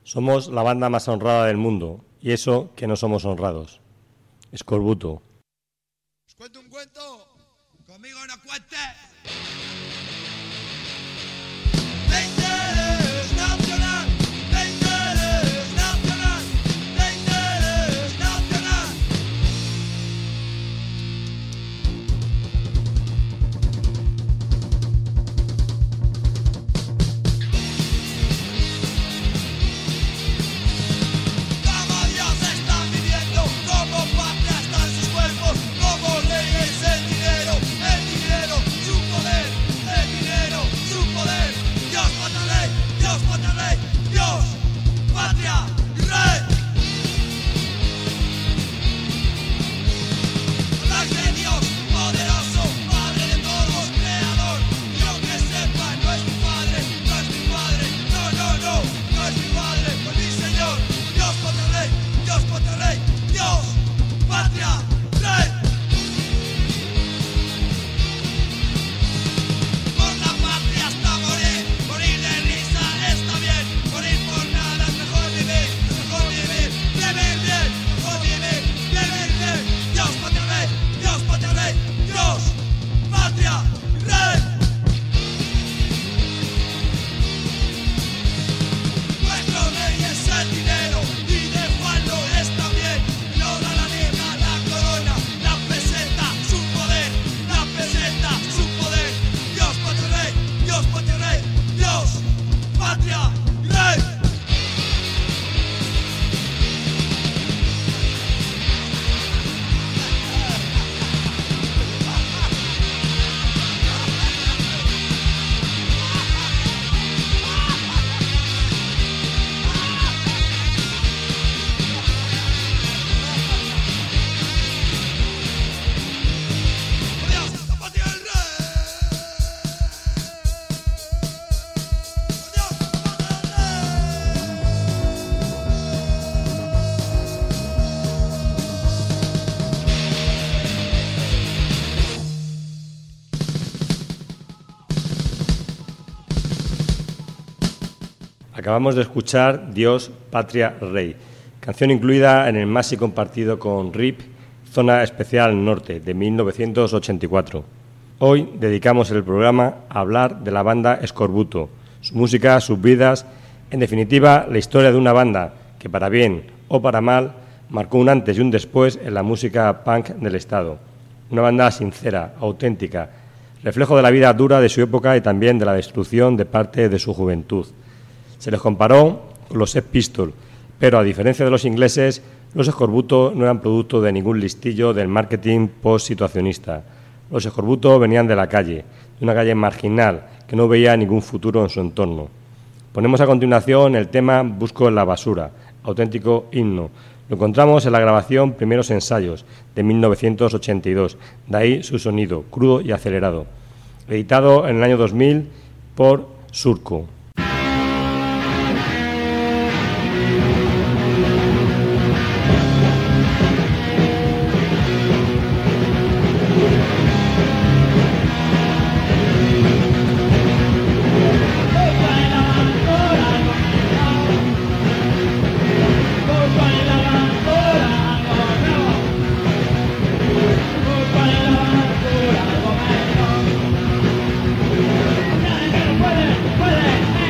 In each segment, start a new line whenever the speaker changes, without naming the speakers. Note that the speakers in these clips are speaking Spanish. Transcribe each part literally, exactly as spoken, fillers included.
Somos la banda más honrada del mundo, y eso que no somos honrados. Escorbuto.
¿Os cuento un cuento? Conmigo no cuente. De interés nacional, de interés nacional, de interés nacional. Como Dios está viviendo, como patria están sus cuerpos, como leyes el dinero, el dinero, su poder, el dinero, su poder. Dios, patria, rey, Dios, patria, rey, Dios, patria, rey. Hablar de Dios, poderoso, Padre de todos, creador. Yo que sepa, no es mi padre, no es mi padre, no, no, no, no es mi padre, pues mi Señor. Dios, patria, rey, Dios, patria, rey, Dios, patria, rey. Por la patria hasta morir, morir de risa está bien, morir por nada es mejor vivir, es mejor vivir, vivir bien, mejor vivir, vivir bien. Dios, patria, rey, Dios, patria, rey, Dios, patria, rey. Nuestro rey es el dinero y de Juanlo está bien. No da la libra, la corona, la peseta, su poder, la peseta, su poder. Dios, patria, rey, Dios, patria, rey, Dios, patria, rey. Dios, la patria del rey. Dios, la patria del
Acabamos de escuchar Dios, Patria, Rey, canción incluida en el Maxi compartido con R I P, Zona Especial Norte, de mil novecientos ochenta y cuatro. Hoy dedicamos el programa a hablar de la banda Escorbuto, su música, sus vidas, en definitiva, la historia de una banda que, para bien o para mal, marcó un antes y un después en la música punk del Estado. Una banda sincera, auténtica, reflejo de la vida dura de su época y también de la destrucción de parte de su juventud. Se les comparó con los Sex Pistols, pero a diferencia de los ingleses, los Escorbuto no eran producto de ningún listillo del marketing post-situacionista. Los Escorbuto venían de la calle, de una calle marginal que no veía ningún futuro en su entorno. Ponemos a continuación el tema Busco en la basura, auténtico himno. Lo encontramos en la grabación Primeros Ensayos, de mil novecientos ochenta y dos, de ahí su sonido, crudo y acelerado. Editado en el año dos mil por Surco.
Puede, puede.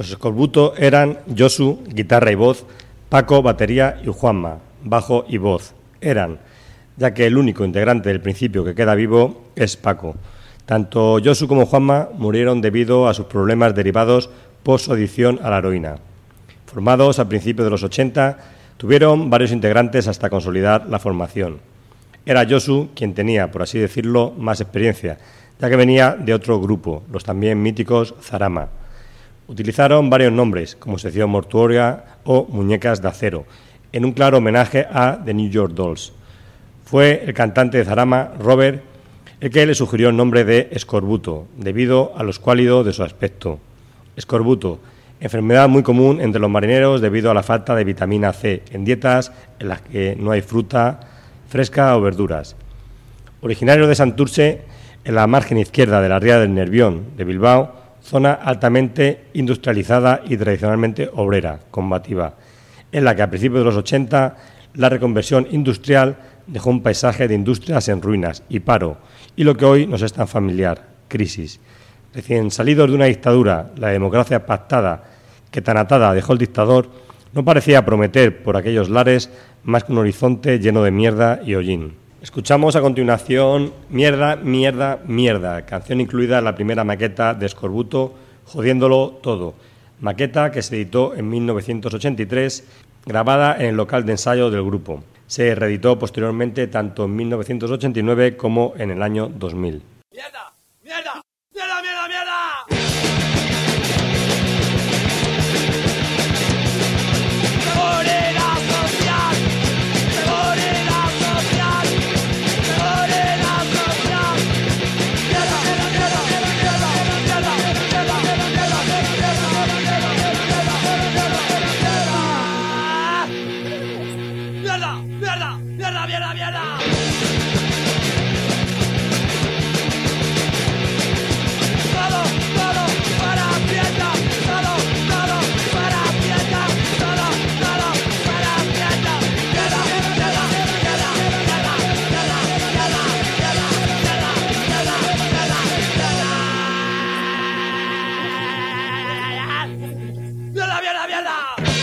Los Eskorbuto eran Josu, guitarra y voz, Paco, batería y Juanma, bajo y voz. Eran, ya que el único integrante del principio que queda vivo es Paco. Tanto Josu como Juanma murieron debido a sus problemas derivados por su adicción a la heroína. Formados a principios de los ochenta, tuvieron varios integrantes hasta consolidar la formación. Era Josu quien tenía, por así decirlo, más experiencia, ya que venía de otro grupo, los también míticos Zarama. Utilizaron varios nombres, como Sección Mortuoria o Muñecas de Acero, en un claro homenaje a The New York Dolls. Fue el cantante de Zarama, Robert, el que le sugirió el nombre de escorbuto, debido a lo escuálido de su aspecto. Escorbuto, enfermedad muy común entre los marineros debido a la falta de vitamina C en dietas en las que no hay fruta fresca o verduras. Originario de Santurce, en la margen izquierda de la ría del Nervión de Bilbao, zona altamente industrializada y tradicionalmente obrera, combativa, en la que a principios de los ochenta la reconversión industrial dejó un paisaje de industrias en ruinas y paro, y lo que hoy nos es tan familiar, crisis. Recién salidos de una dictadura, la democracia pactada que tan atada dejó el dictador, no parecía prometer por aquellos lares más que un horizonte lleno de mierda y hollín. Escuchamos a continuación Mierda, Mierda, Mierda, canción incluida en la primera maqueta de Eskorbuto, Jodiéndolo Todo, maqueta que se editó en mil novecientos ochenta y tres, grabada en el local de ensayo del grupo. Se reeditó posteriormente tanto en mil novecientos ochenta y nueve como en el año dos mil.
¡Mierda! ¡Mierda! ¡Mierda, mierda, mierda! ¡Seguridad social! ¡Seguridad social! ¡Seguridad social! ¡Mierda, mierda, mierda! ¡Mierda, mierda, mierda! ¡Mierda, mierda, mierda! ¡Mierda, mierda, mierda! Todo, todo para fiesta, todo, todo para fiesta, todo, todo para fiesta. Mierda, mierda, mierda, mierda, mierda, mierda, mierda, mierda, mierda, mierda, mierda, mierda.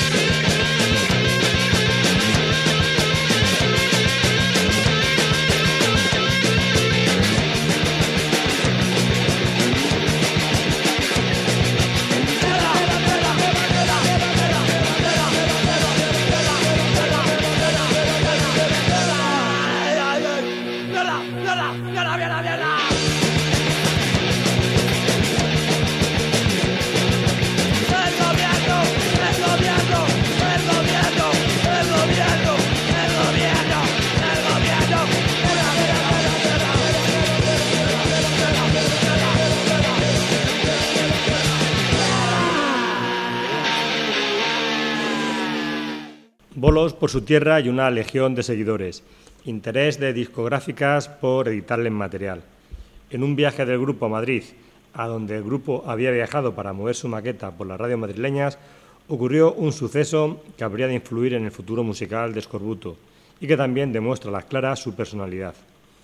Bolos por su tierra y una legión de seguidores. Interés de discográficas por editarles material. En un viaje del grupo a Madrid, a donde el grupo había viajado para mover su maqueta por las radios madrileñas, ocurrió un suceso que habría de influir en el futuro musical de Eskorbuto y que también demuestra a las claras su personalidad.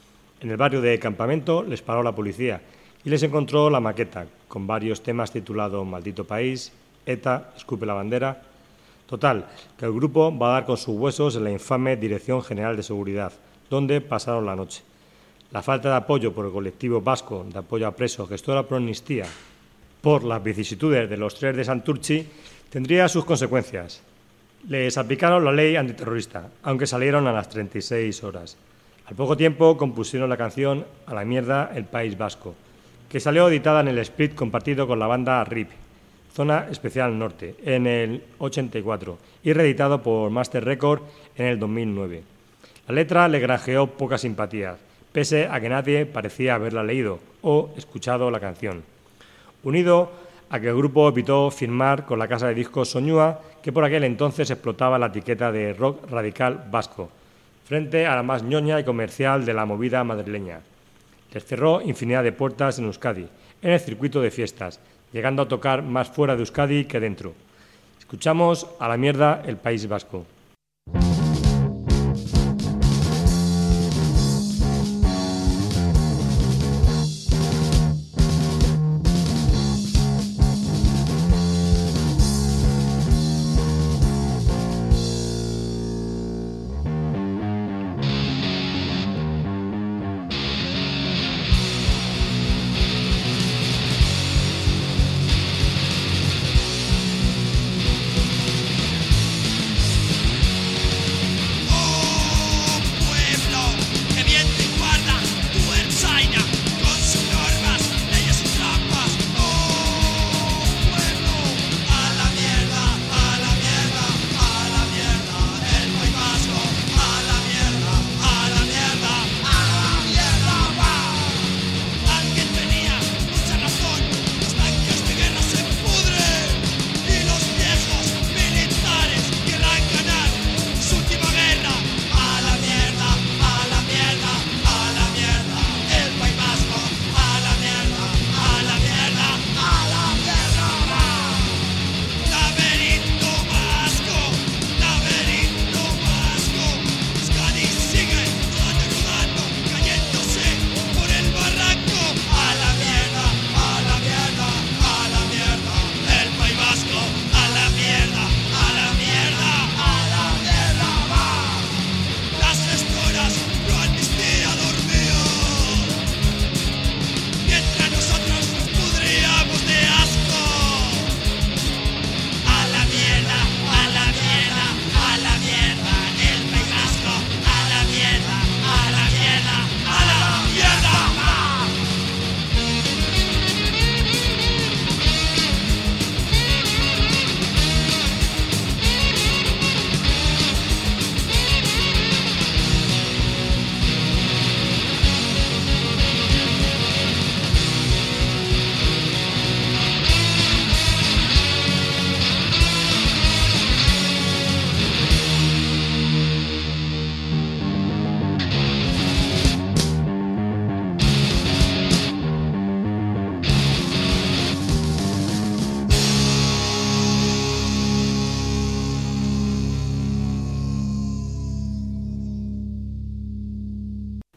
En el barrio de Campamento les paró la policía y les encontró la maqueta, con varios temas titulados Maldito País, ETA, Escupe la Bandera. Total, que el grupo va a dar con sus huesos en la infame Dirección General de Seguridad, donde pasaron la noche. La falta de apoyo por el colectivo vasco de apoyo a presos Gestora Pro Amnistía por las vicisitudes de los tres de Santurchi tendría sus consecuencias. Les aplicaron la ley antiterrorista, aunque salieron a las treinta y seis horas. Al poco tiempo compusieron la canción A la mierda el País Vasco, que salió editada en el split compartido con la banda R I P, Zona Especial Norte, en el ochenta y cuatro, y reeditado por Master Record en el dos mil nueve. La letra le granjeó poca simpatía, pese a que nadie parecía haberla leído o escuchado la canción. Unido a que el grupo evitó firmar con la casa de discos Soñúa, que por aquel entonces explotaba la etiqueta de rock radical vasco, frente a la más ñoña y comercial de la movida madrileña. Les cerró infinidad de puertas en Euskadi, en el circuito de fiestas, llegando a tocar más fuera de Euskadi que dentro. Escuchamos A la mierda el País Vasco.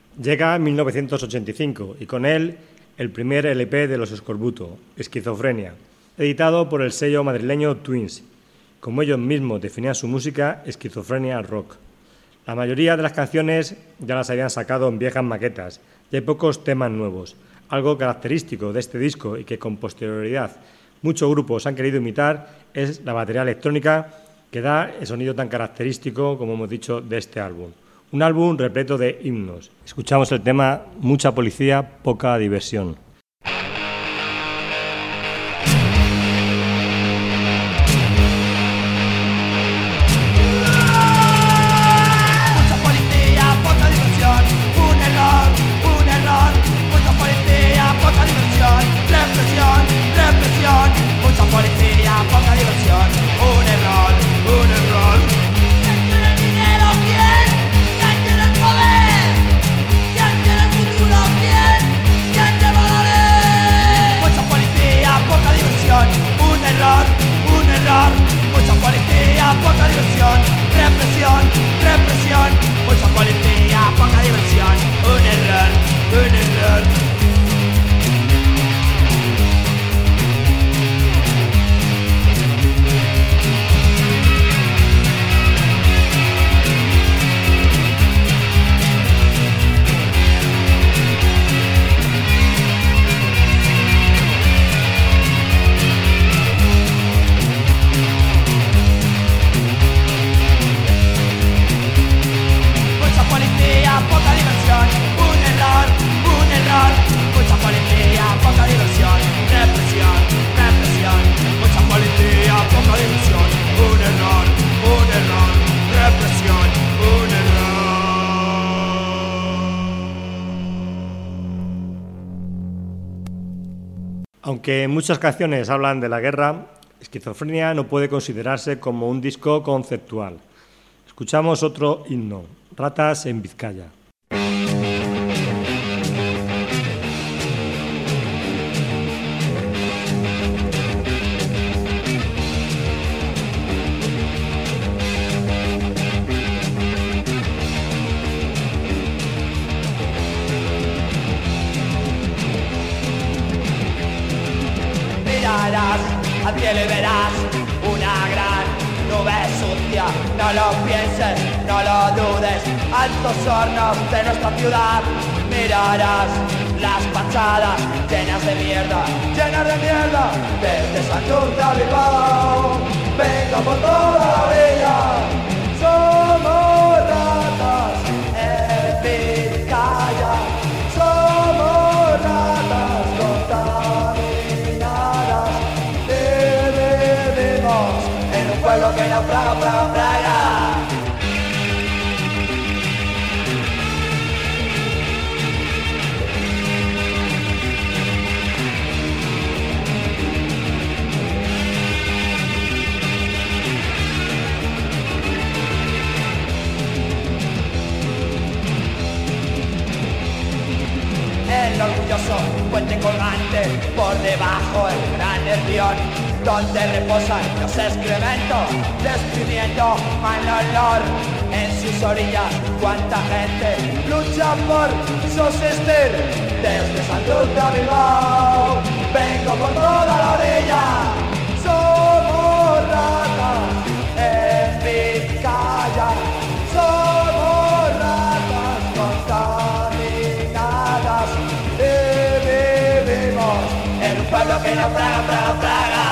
Llega en mil novecientos ochenta y cinco y con él el primer L P de Los Escorbuto, Esquizofrenia, editado por el sello madrileño Twins. Como ellos mismos definían su música, esquizofrenia rock. La mayoría de las canciones ya las habían sacado en viejas maquetas y hay pocos temas nuevos. Algo característico de este disco y que con posterioridad muchos grupos han querido imitar es la batería electrónica que da el sonido tan característico, como hemos dicho, de este álbum. Un álbum repleto de himnos. Escuchamos el tema Mucha policía, poca diversión. Aunque muchas canciones hablan de la guerra, Esquizofrenia no puede considerarse como un disco conceptual. Escuchamos otro himno, Ratas en Vizcaya.
Al cielo y verás una gran nube sucia. No lo pienses, no lo dudes. Altos hornos de nuestra ciudad. Mirarás las fachadas llenas de mierda, llenas de mierda. Desde Santurce a Bilbao vengo por toda la orilla. Somos ratas en Vizcaya. Somos ratas contaminadas. Pueblo que naufraga, praga, praga. El orgulloso puente colgante, por debajo el gran nervión, donde reposan los excrementos, despidiendo mal olor en sus orillas. Cuánta gente lucha por subsistir. Desde Santurce a Bilbao vengo por toda la orilla. Somos ratas en Vizcaya. Somos ratas contaminadas y vivimos en un pueblo que naufraga, praga, praga.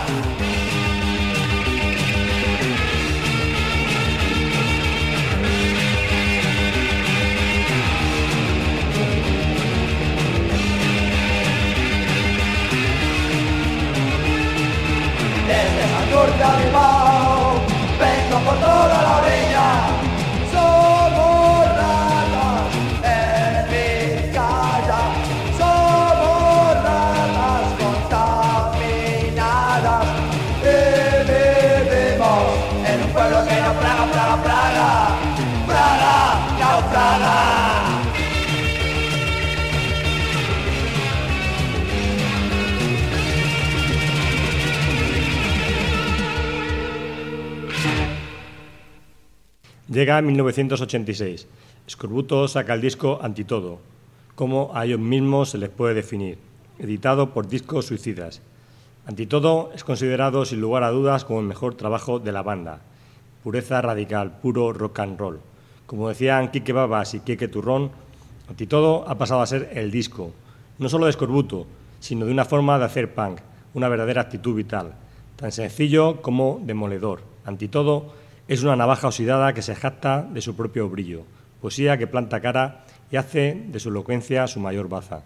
Desde Santurce a Bilbao vengo por toda la orilla. Somos ratas en Vizcaya. Somos ratas contaminadas y vivimos en un pueblo que naufraga, praga, praga. Praga, naufraga.
Llega en mil novecientos ochenta y seis. Escorbuto saca el disco Antitodo, como a ellos mismos se les puede definir, editado por Discos Suicidas. Antitodo es considerado sin lugar a dudas como el mejor trabajo de la banda. Pureza radical, puro rock and roll. Como decían Quique Babas y Quique Turrón, Antitodo ha pasado a ser el disco, no solo de Escorbuto, sino de una forma de hacer punk, una verdadera actitud vital, tan sencillo como demoledor. Antitodo es una navaja oxidada que se jacta de su propio brillo, poesía que planta cara y hace de su elocuencia su mayor baza.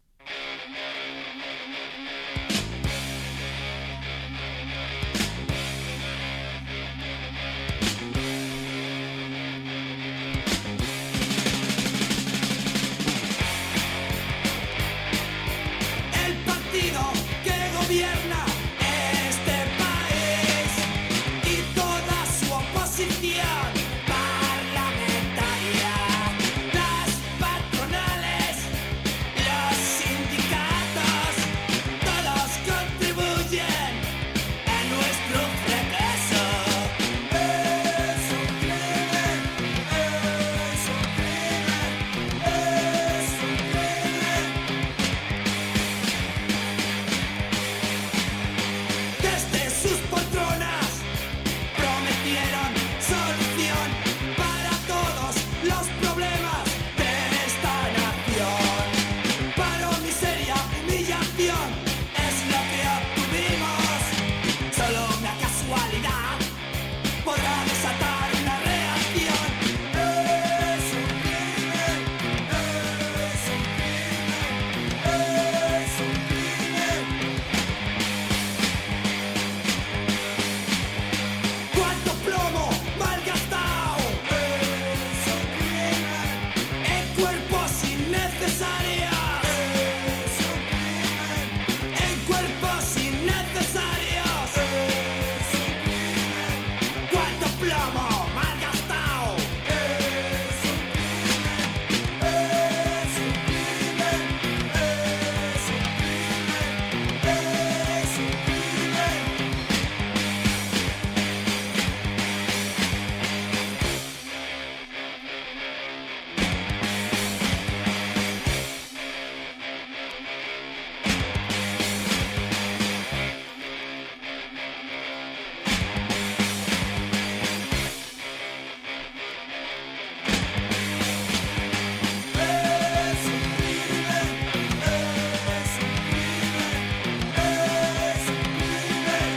El partido que gobierna este país y toda su oposición parlamentaria, las patronales, los sindicatos, todos contribuyen a nuestro fracaso. Es un crimen, es un crimen, es un crimen. Desde sus poltronas prometieron solución para todos los problemas de esta nación. Paro, miseria, humillación es lo que obtuvimos. Solo una casualidad podrá desatar una reacción. Es un crimen, es un crimen, es un crimen. ¡Cuánto plomo malgastado! Es un crimen. En cuerpos innecesarios. Es un crimen. En cuerpos innecesarios. Es un crimen. ¡Cuánto plomo malgastado! Es un crimen. Es un crimen. Es un crimen. Es un crimen. Es un crimen, es un crimen, es un crimen.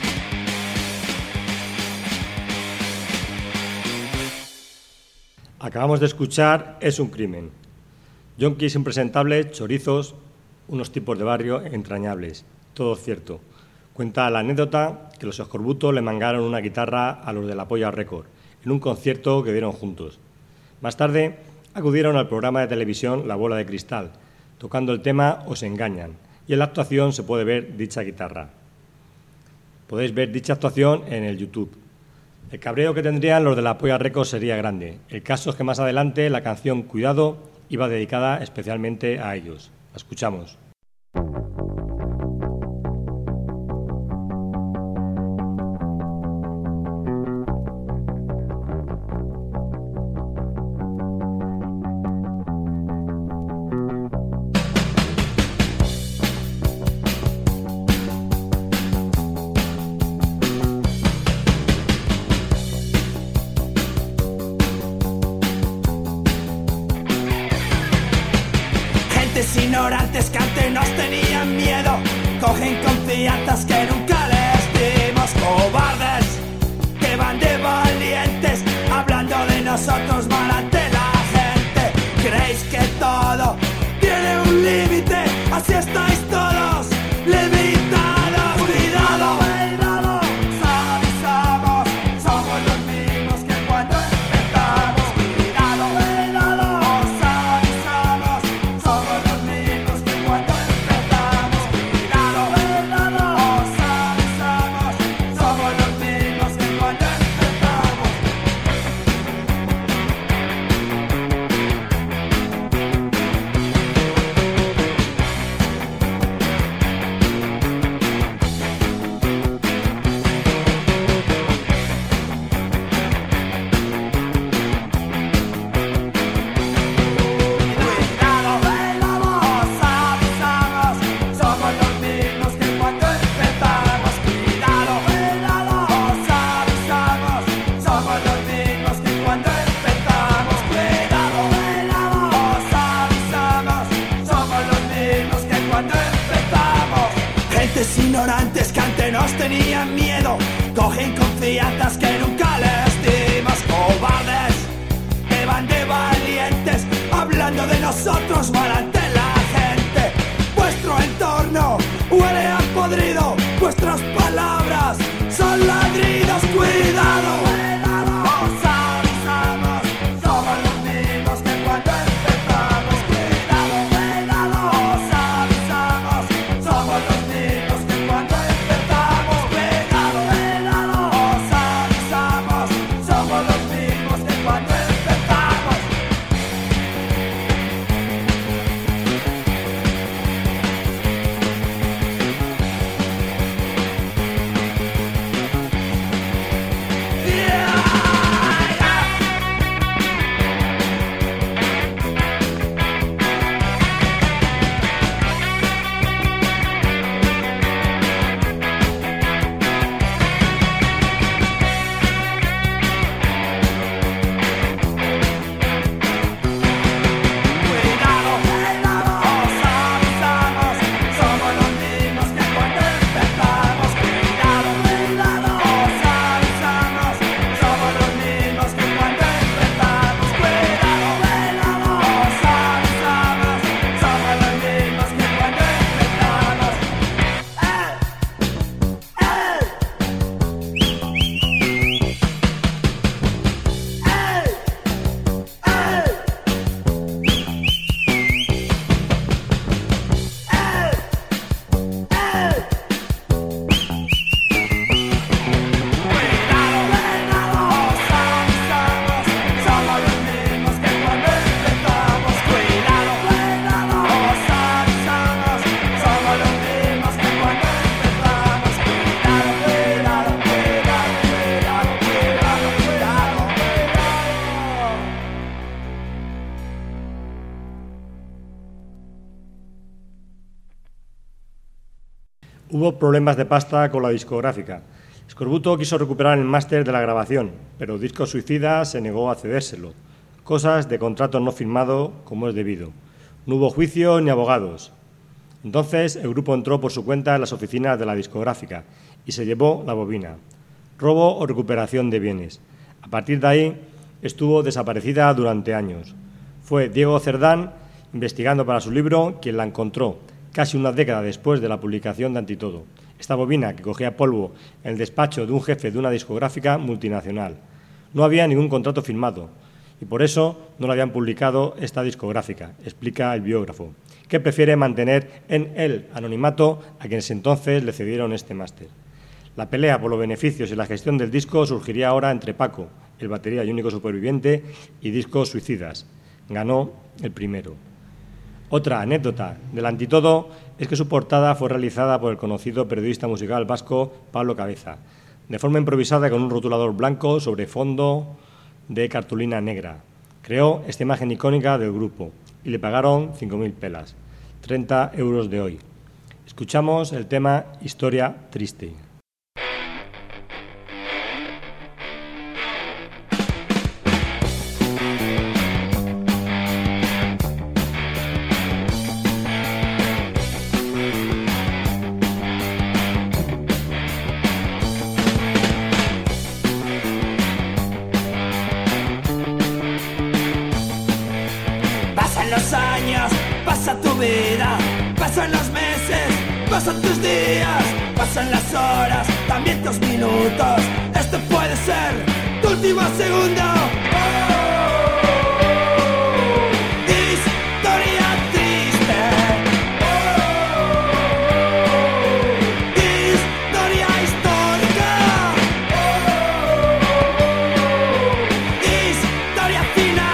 Acabamos de escuchar Es un crimen. Yonkis impresentables, chorizos, unos tipos de barrio entrañables. Todo cierto. Cuenta la anécdota que los Escorbuto le mangaron una guitarra a los de la Polla Record en un concierto que dieron juntos. Más tarde acudieron al programa de televisión La Bola de Cristal, tocando el tema Os engañan, y en la actuación se puede ver dicha guitarra. Podéis ver dicha actuación en el YouTube. El cabreo que tendrían los de la Polla Record sería grande. El caso es que más adelante la canción Cuidado iba dedicada especialmente a ellos. La escuchamos.
Gentes ignorantes que antes nos tenían miedo, cogen confianzas que nunca les dimos. Cobardes que van de valientes, hablando de nosotros mal ante la gente. Creéis que todo tiene un límite, así estáis todos limitados. Cuidado, cuidado, os avisamos, somos los mismos que cuando empezamos. Cuidado, cuidado, os avisamos, somos los mismos que cuando empezamos. Cuidado, cuidado, os avisamos, somos los mismos que cuando empezamos. Ignorantes, ignorantes que antes nos tenían miedo, cogen confianzas que nunca les dimos. Cobardes que van de valientes, hablando de nosotros mal ante la gente. Vuestro entorno huele a podrido, vuestras palabras son ladridos. Cuidado, cuidado, os avisamos, somos los mismos que cuando empezamos. Cuidado, cuidado, os avisamos, somos los mismos que cuando empezamos. Cuidado, cuidado, os avisamos, somos los mismos que cuando empezamos.
Hubo problemas de pasta con la discográfica. Scorbuto quiso recuperar el máster de la grabación, pero Disco Suicida se negó a cedérselo. Cosas de contrato no firmado como es debido. No hubo juicio ni abogados. Entonces el grupo entró por su cuenta en las oficinas de la discográfica y se llevó la bobina. Robo o recuperación de bienes. A partir de ahí estuvo desaparecida durante años. Fue Diego Cerdán, investigando para su libro, quien la encontró, casi una década después de la publicación de Antitodo. Esta bobina que cogía polvo en el despacho de un jefe de una discográfica multinacional. No había ningún contrato firmado y por eso no la habían publicado esta discográfica, explica el biógrafo, que prefiere mantener en el anonimato a quienes entonces le cedieron este máster. La pelea por los beneficios y la gestión del disco surgiría ahora entre Paco, el batería y único superviviente, y Discos Suicidas. Ganó el primero. Otra anécdota del Antitodo es que su portada fue realizada por el conocido periodista musical vasco Pablo Cabeza, de forma improvisada con un rotulador blanco sobre fondo de cartulina negra. Creó esta imagen icónica del grupo y le pagaron cinco mil pelas, treinta euros de hoy. Escuchamos el tema Historia Triste.
Los años, pasa tu vida, pasan los meses, pasan tus días, pasan las horas, también tus minutos. Este puede ser tu último segundo. Historia triste. Historia histórica. Historia final.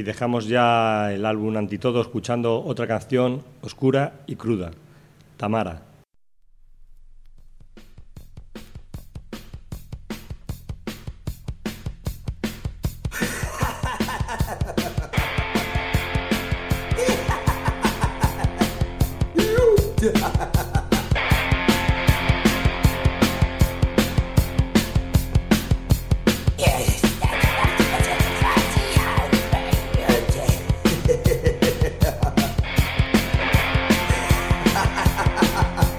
dejamos ya el álbum Antitodo escuchando otra canción oscura y cruda, Tamara.
Ha ha ha ha ha!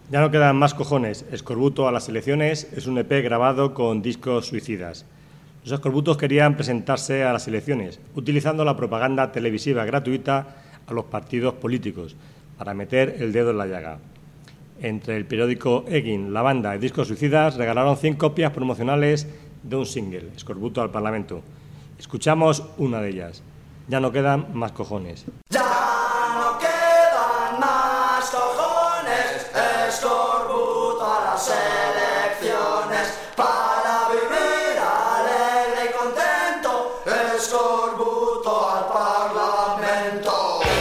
Ya no quedan más cojones. Escorbuto a las elecciones es un E P grabado con discos suicidas. Los escorbutos querían presentarse a las elecciones utilizando la propaganda televisiva gratuita a los partidos políticos para meter el dedo en la llaga. Entre el periódico Egin, la banda y Discos Suicidas regalaron cien copias promocionales de un single, Escorbuto al Parlamento. Escuchamos una de ellas. Ya no quedan más cojones.
Ya no quedan más cojones, escorbuto a las elecciones, para vivir alegre y contento, escorbuto al Parlamento.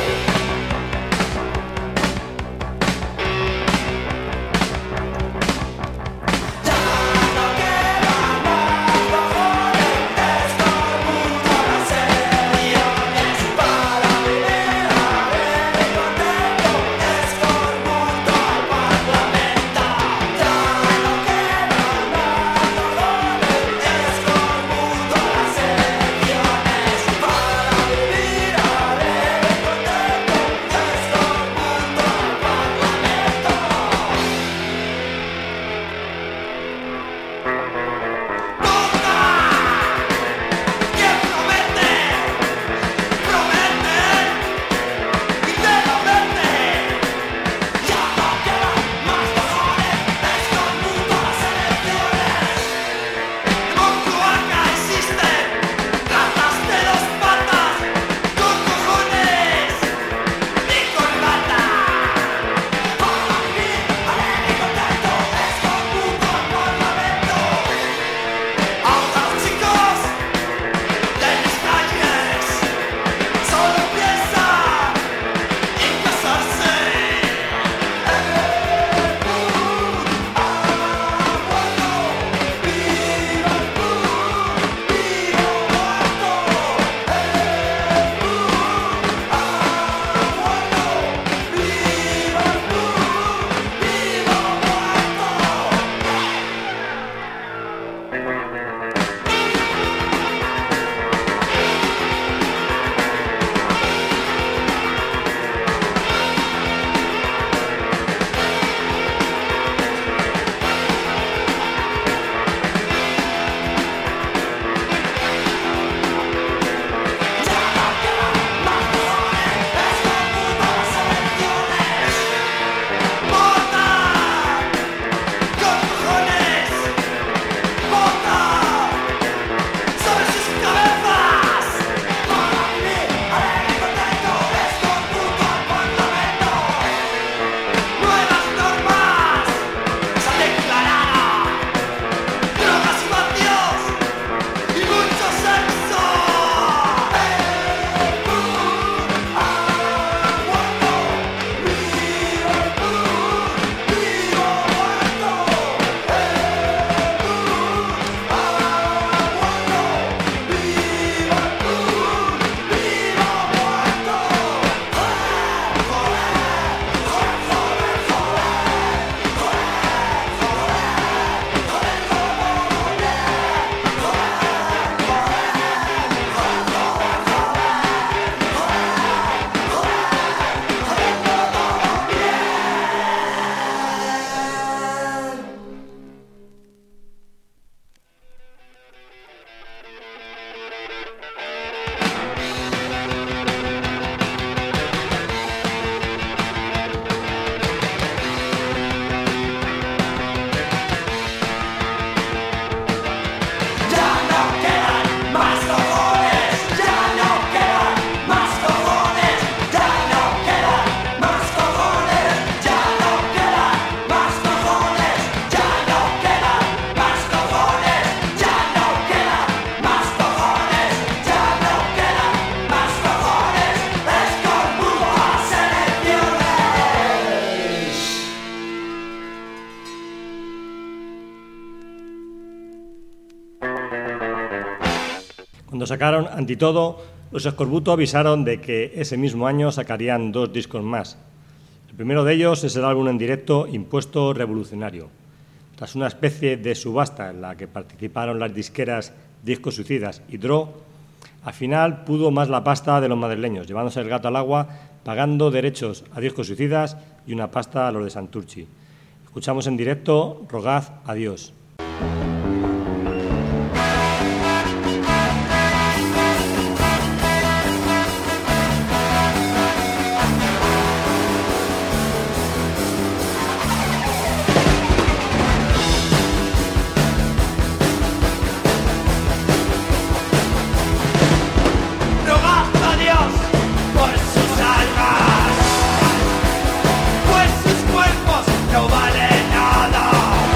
Cuando sacaron Antitodo, los Escorbuto avisaron de que ese mismo año sacarían dos discos más. El primero de ellos es el álbum en directo Impuesto Revolucionario. Tras una especie de subasta en la que participaron las disqueras Discos Suicidas y Dro, al final pudo más la pasta de los madrileños, llevándose el gato al agua, pagando derechos a Discos Suicidas y una pasta a los de Santurchi. Escuchamos en directo Rogad a Dios.
No vale nada.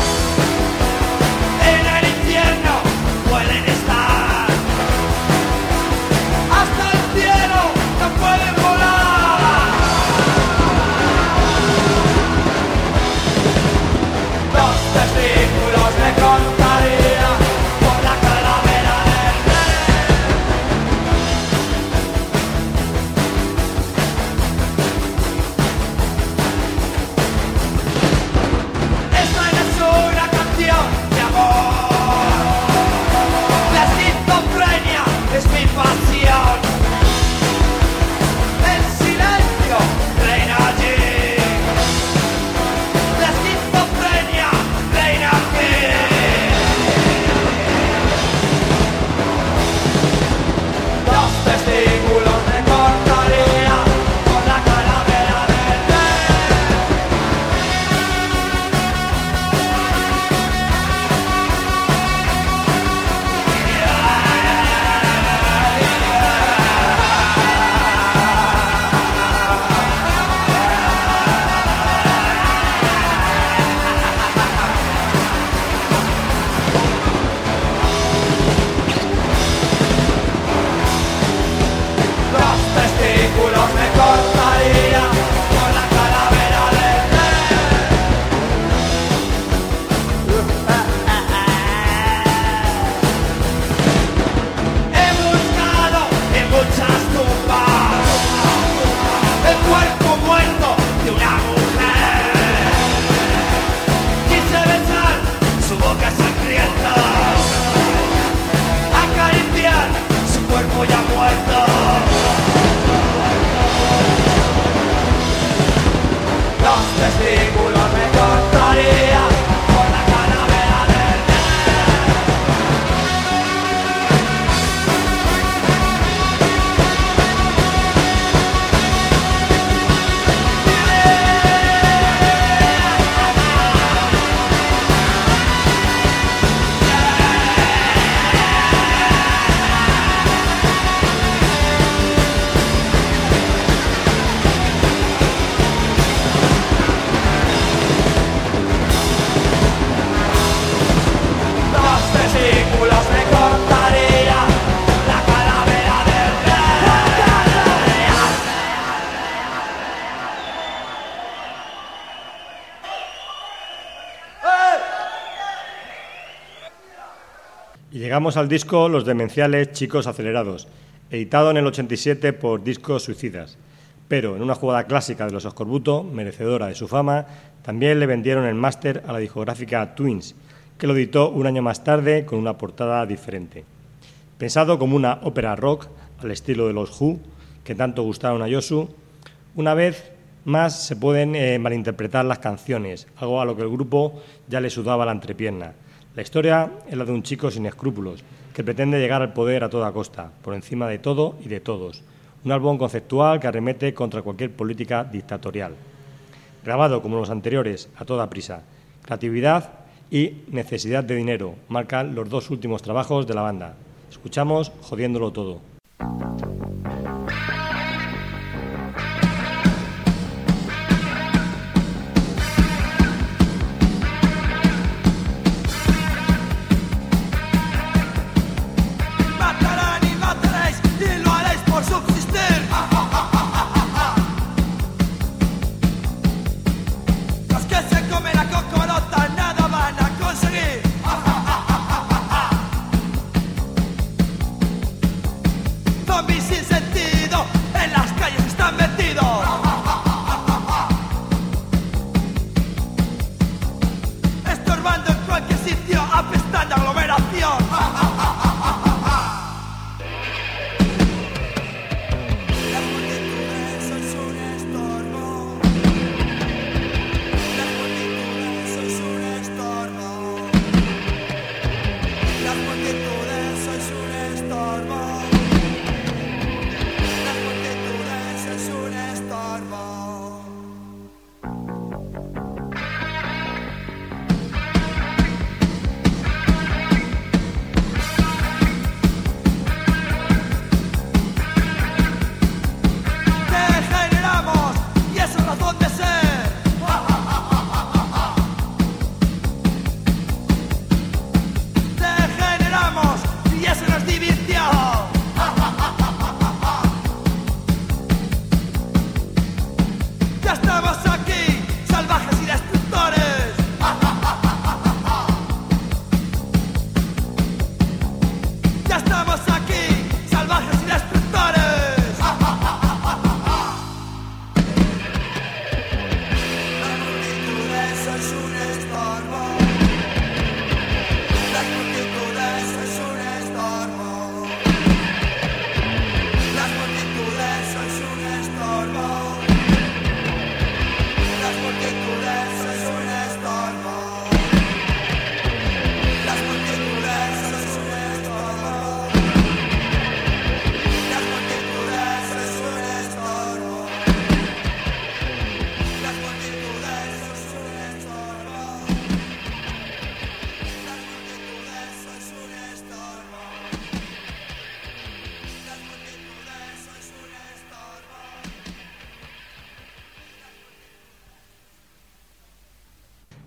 Y llegamos al disco Los Demenciales Chicos Acelerados, editado en el ochenta y siete por Discos Suicidas. Pero en una jugada clásica de los Escorbuto, merecedora de su fama, también le vendieron el máster a la discográfica Twins, que lo editó un año más tarde con una portada diferente. Pensado como una ópera rock al estilo de los Who, que tanto gustaron a Yosu, una vez más se pueden eh, malinterpretar las canciones, algo a lo que el grupo ya le sudaba la entrepierna. La historia es la de un chico sin escrúpulos, que pretende llegar al poder a toda costa, por encima de todo y de todos. Un álbum conceptual que arremete contra cualquier política dictatorial. Grabado como los anteriores, a toda prisa. Creatividad y necesidad de dinero marcan los dos últimos trabajos de la banda. Escuchamos Jodiéndolo Todo.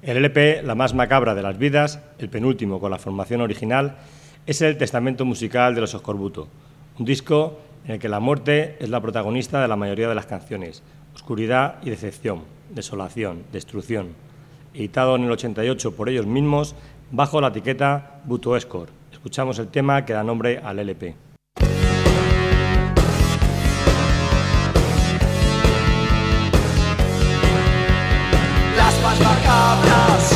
El L P, la más macabra de las vidas, el penúltimo con la formación original, es el testamento musical de los Escorbuto, un disco en el que la muerte es la protagonista de la mayoría de las canciones, oscuridad y decepción, desolación, destrucción, editado en el ochenta y ocho por ellos mismos bajo la etiqueta Buto Escort. Escuchamos el tema que da nombre al L P.
Las más macabras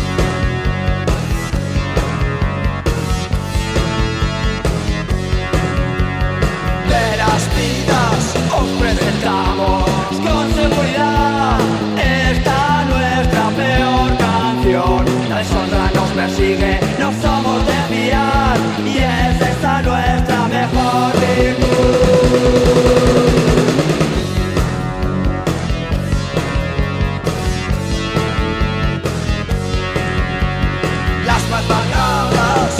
de las vidas os presentamos con seguridad esta nuestra peor canción. La deshonra nos persigue, no somos de fiar y es esta nuestra mejor virtud. Las más macabras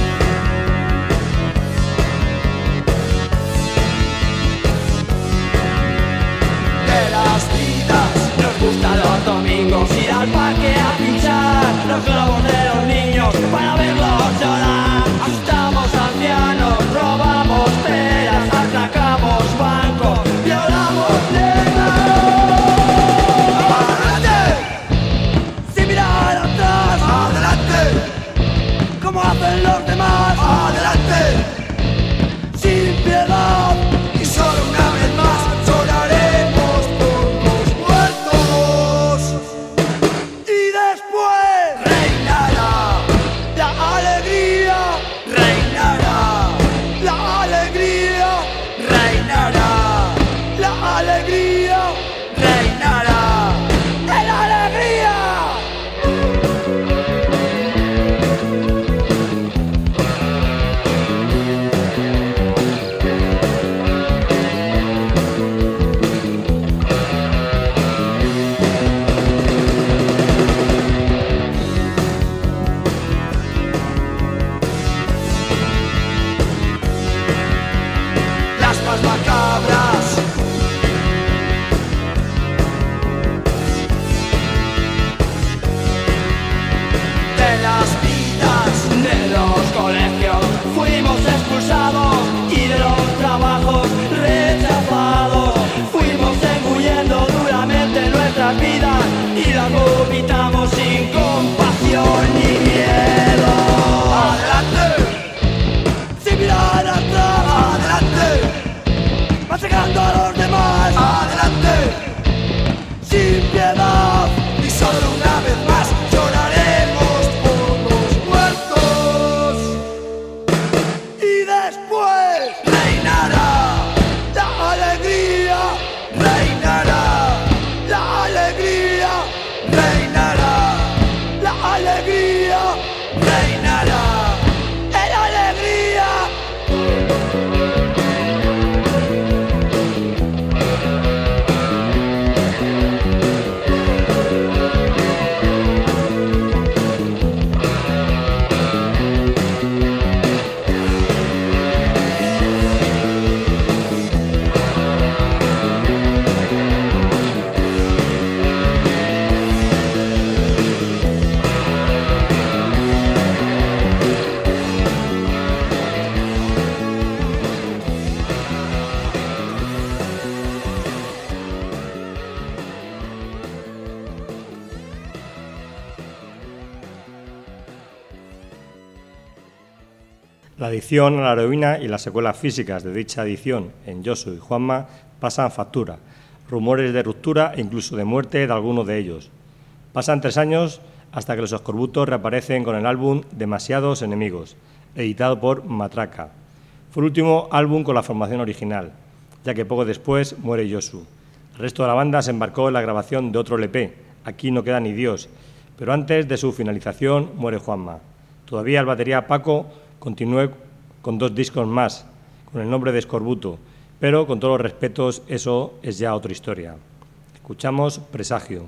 de las vidas. Nos gusta los domingos ir al parque a pinchar los globos de los niños para verlos llorar. Asustamos a ancianos, robamos peras, atracamos bancos, violamos nenas. ¡Adelante! Sin mirar atrás. ¡Adelante! Como hacen los demás. ¡Adelante! Sin piedad. Y solo una vez más lloraremos por los muertos. Y después reinará la alegría. Reinará la alegría. Reinará la alegría. Reinará la alegría. Las más macabras de las vidas de los colegios fuimos expulsados y de los trabajos rechazados fuimos engullendo duramente nuestras vidas y las vomitamos sin compasión ni miedo. Adelante, sin mirar atrás. Adelante, masacrando a los demás. Adelante, sin piedad. Y solo una vez más lloraremos por los muertos. Y después reinará la alegría. Reinará la alegría. Reinará la alegría. Reinará la alegría.
La adicción a la heroína y las secuelas físicas de dicha adicción en Josu y Juanma pasan factura, rumores de ruptura e incluso de muerte de algunos de ellos. Pasan tres años hasta que los Escorbutos reaparecen con el álbum Demasiados Enemigos, editado por Matraca. Fue el último álbum con la formación original, ya que poco después muere Josu. El resto de la banda se embarcó en la grabación de otro L P, Aquí no queda ni Dios, pero antes de su finalización muere Juanma. Todavía el batería Paco continuó con dos discos más, con el nombre de Escorbuto, pero con todos los respetos, eso es ya otra historia. Escuchamos Presagio.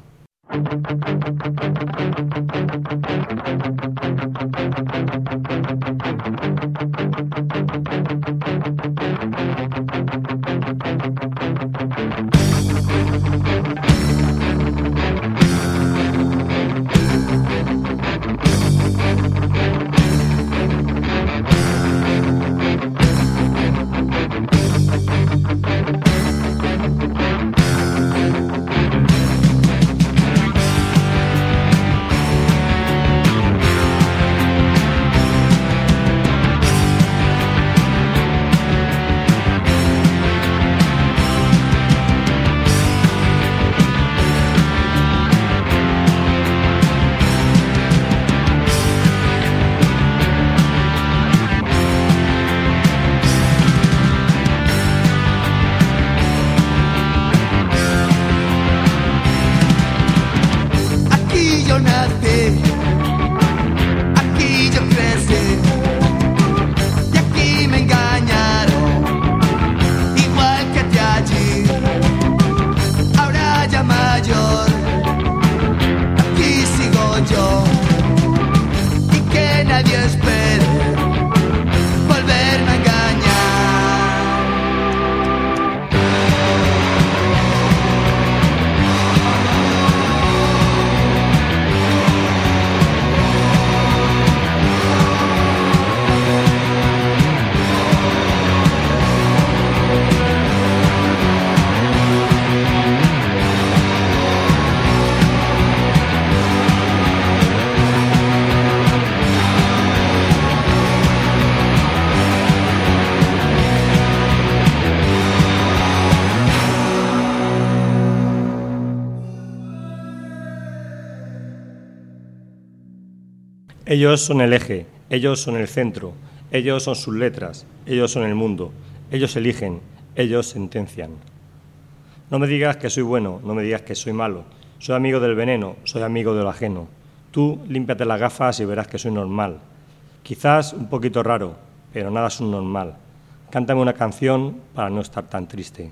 Ellos son el eje, ellos son el centro, ellos son sus letras, ellos son el mundo, ellos eligen, ellos sentencian. No me digas que soy bueno, no me digas que soy malo, soy amigo del veneno, soy amigo de lo ajeno. Tú límpiate las gafas y verás que soy normal. Quizás un poquito raro, pero nada es un normal. Cántame una canción para no estar tan triste.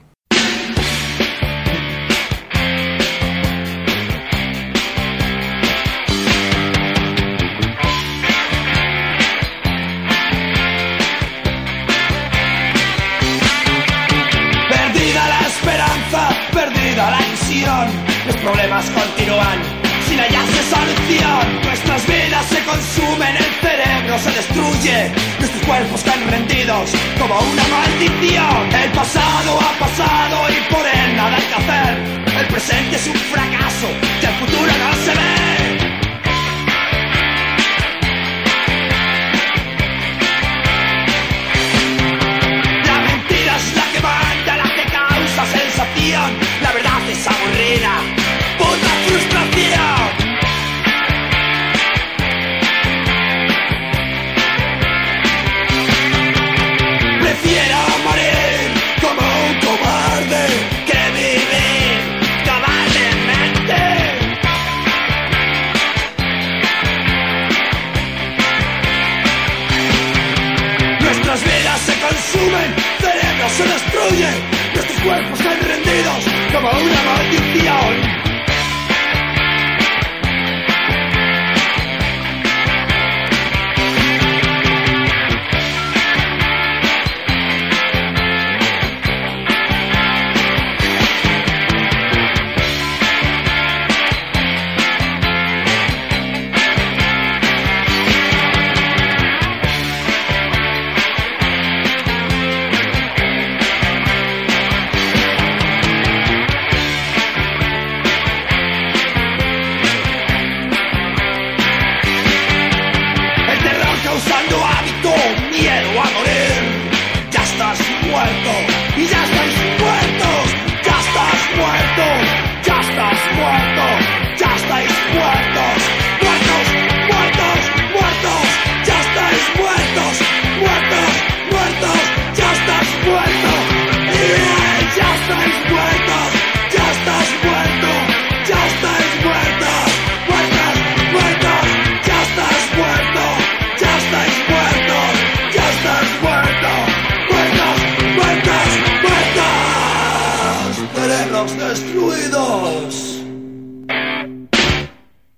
Perdida la esperanza, perdida la ilusión, los problemas continúan sin hallarse solución. Nuestras vidas se consumen, el cerebro se destruye, nuestros cuerpos caen rendidos como una maldición. El pasado ha pasado y por él nada hay que hacer. El presente es un fracaso, y el futuro no se ve. La mentira es la que manda, la que causa sensación. La verdad es aburrida, puta frustración. Prefiero morir como un cobarde que vivir cabalmente. Nuestras vidas se consumen, cerebros se destruyen, nuestros cuerpos caen rendidos como una maldición. Y ya estáis muertos, ya estás muerto, ya estás muerto, ya estáis muertos, muertos, muertos, muertos, ya estáis muertos, muertos, muertos, ya estás muerto, y ya estáis muertos, ya estás muerto, ya estáis muertos, muertos, muertos, ya estás muerto, ya estáis muertos, ya estás muerto. ¡Muertos! ¡Muertos! ¡Cerebros destruidos!